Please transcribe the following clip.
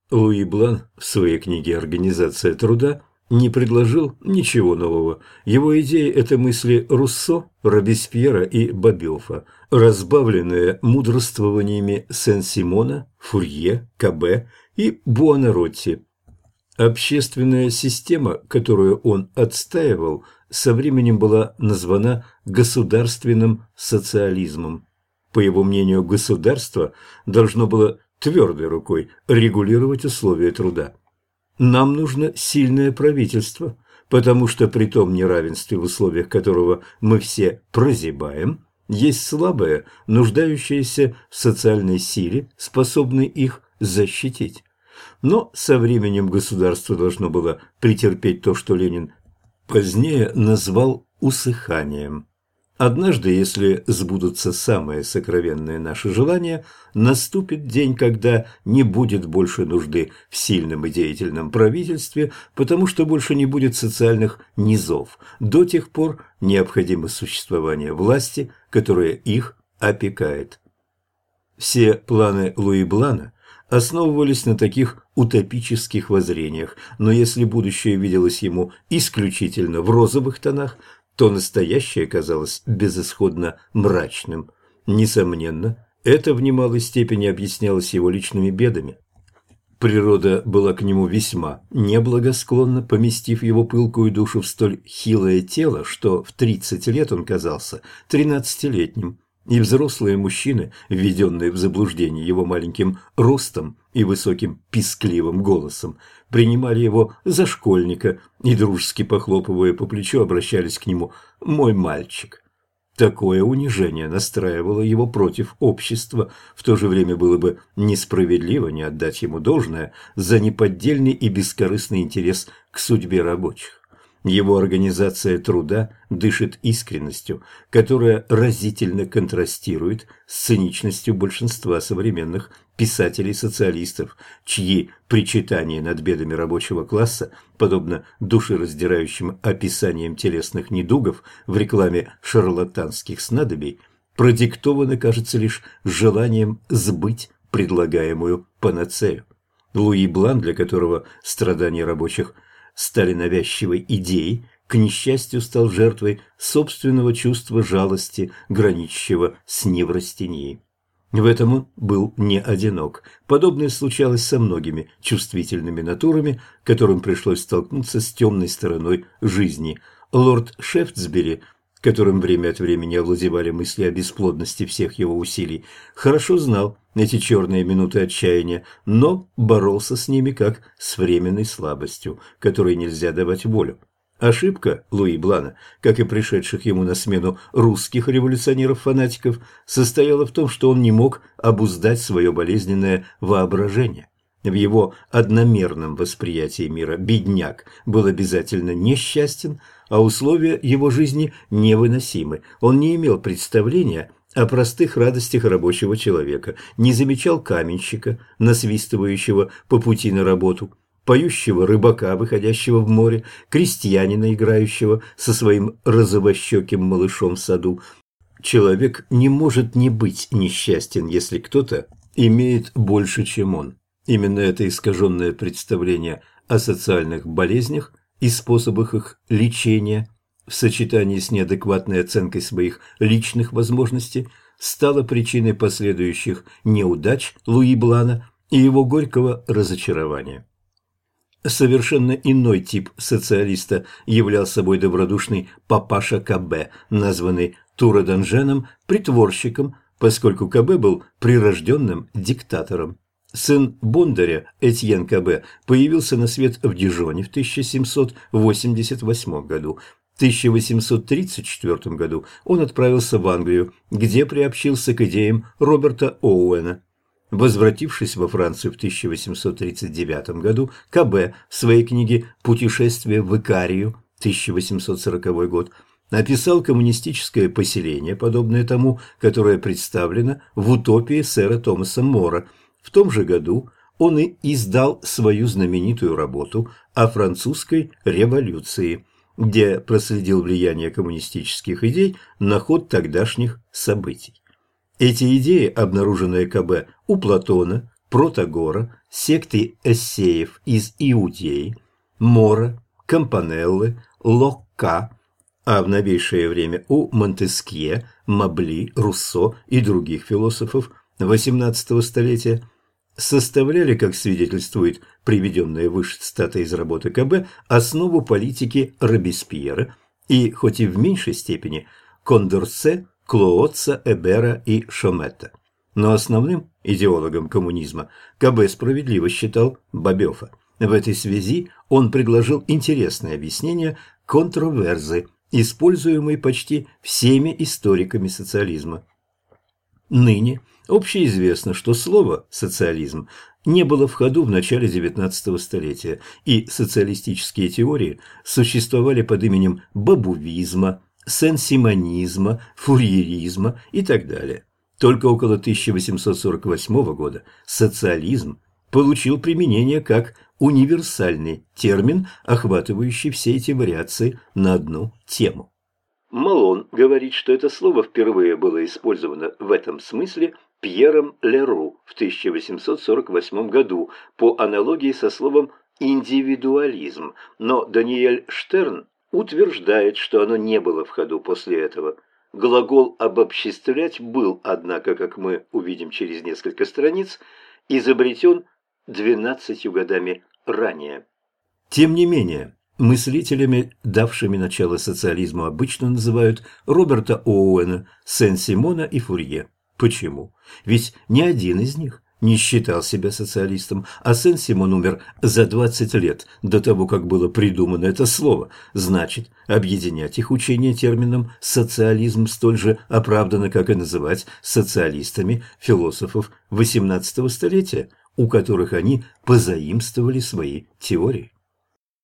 Луи Блан в своей книге «Организация труда» не предложил ничего нового. Его идеи – это мысли Руссо, Робеспьера и Бобёфа, разбавленные мудрствованиями Сен-Симона, Фурье, Кабе и Буонаротти. Общественная система, которую он отстаивал, со временем была названа государственным социализмом. По его мнению, государство должно было твердой рукой регулировать условия труда. Нам нужно сильное правительство, потому что при том неравенстве, в условиях которого мы все прозябаем, есть слабое, нуждающееся в социальной силе, способной их защитить. Но со временем государство должно было претерпеть то, что Ленин позднее назвал усыханием. Однажды, если сбудутся самые сокровенные наши желания, наступит день, когда не будет больше нужды в сильном и деятельном правительстве, потому что больше не будет социальных низов. До тех пор необходимо существование власти, которая их опекает. Все планы Луи Блана основывались на таких утопических воззрениях, но если будущее виделось ему исключительно в розовых тонах, то настоящее казалось безысходно мрачным. Несомненно, это в немалой степени объяснялось его личными бедами. Природа была к нему весьма неблагосклонна, поместив его пылкую душу в столь хилое тело, что в 30 лет он казался 13-летним. И взрослые мужчины, введенные в заблуждение его маленьким ростом и высоким пискливым голосом, принимали его за школьника и, дружески похлопывая по плечу, обращались к нему «мой мальчик». Такое унижение настраивало его против общества, в то же время было бы несправедливо не отдать ему должное за неподдельный и бескорыстный интерес к судьбе рабочих. Его организация труда дышит искренностью, которая разительно контрастирует с циничностью большинства современных писателей-социалистов, чьи причитания над бедами рабочего класса, подобно душераздирающим описаниям телесных недугов в рекламе шарлатанских снадобий, продиктованы, кажется, лишь желанием сбыть предлагаемую панацею. Луи Блан, для которого страдания рабочих стали навязчивой идеей, к несчастью стал жертвой собственного чувства жалости, граничащего с неврастенией. В этом он был не одинок. Подобное случалось со многими чувствительными натурами, которым пришлось столкнуться с темной стороной жизни. Лорд Шефтсбери, которым время от времени овладевали мысли о бесплодности всех его усилий, хорошо знал эти черные минуты отчаяния, но боролся с ними как с временной слабостью, которой нельзя давать волю. Ошибка Луи Блана, как и пришедших ему на смену русских революционеров-фанатиков, состояла в том, что он не мог обуздать свое болезненное воображение. В его одномерном восприятии мира бедняк был обязательно несчастен, а условия его жизни невыносимы. Он не имел представления о простых радостях рабочего человека, не замечал каменщика, насвистывающего по пути на работу, поющего рыбака, выходящего в море, крестьянина, играющего со своим розовощеким малышом в саду. Человек не может не быть несчастен, если кто-то имеет больше, чем он. Именно это искаженное представление о социальных болезнях и способах их лечения в сочетании с неадекватной оценкой своих личных возможностей стало причиной последующих неудач Луи Блана и его горького разочарования. Совершенно иной тип социалиста являл собой добродушный папаша Кабе, названный Тура-Данженом притворщиком, поскольку Кабе был прирожденным диктатором. Сын Бондаря, Этьен Кабе, появился на свет в Дижоне в 1788 году. В 1834 году он отправился в Англию, где приобщился к идеям Роберта Оуэна. Возвратившись во Францию в 1839 году, Кабе в своей книге «Путешествие в Икарию» 1840 год описал коммунистическое поселение, подобное тому, которое представлено в «Утопии» сэра Томаса Мора. В том же году он и издал свою знаменитую работу о французской революции, где проследил влияние коммунистических идей на ход тогдашних событий. Эти идеи, обнаруженные Кабе у Платона, Протагора секты эссеев из Иудеи, Мора, Кампанеллы, Локка, а в новейшее время у Монтескье, Мабли, Руссо и других философов XVIII столетия, составляли, как свидетельствует приведенная выше цитата из работы КБ, основу политики Робеспьера и, хоть и в меньшей степени, Кондорсе, Клоотца, Эбера и Шометта. Но основным идеологом коммунизма КБ справедливо считал Бабёфа. В этой связи он предложил интересное объяснение контроверзы, используемой почти всеми историками социализма. Ныне общеизвестно, что слово «социализм» не было в ходу в начале XIX столетия, и социалистические теории существовали под именем бабувизма, сен-симонизма, фурьеризма и так далее. Только около 1848 года социализм получил применение как универсальный термин, охватывающий все эти вариации на одну тему. Малон говорит, что это слово впервые было использовано в этом смысле Пьером Леру в 1848 году по аналогии со словом «индивидуализм», но Даниэль Штерн утверждает, что оно не было в ходу после этого. Глагол «обобществлять» был, однако, как мы увидим через несколько страниц, изобретен 12 годами ранее. Тем не менее, мыслителями, давшими начало социализму, обычно называют Роберта Оуэна, Сен-Симона и Фурье. Почему? Ведь ни один из них не считал себя социалистом, а Сен-Симон умер за 20 лет до того, как было придумано это слово. Значит, объединять их учение термином «социализм» столь же оправдано, как и называть социалистами философов XVIII столетия, у которых они позаимствовали свои теории.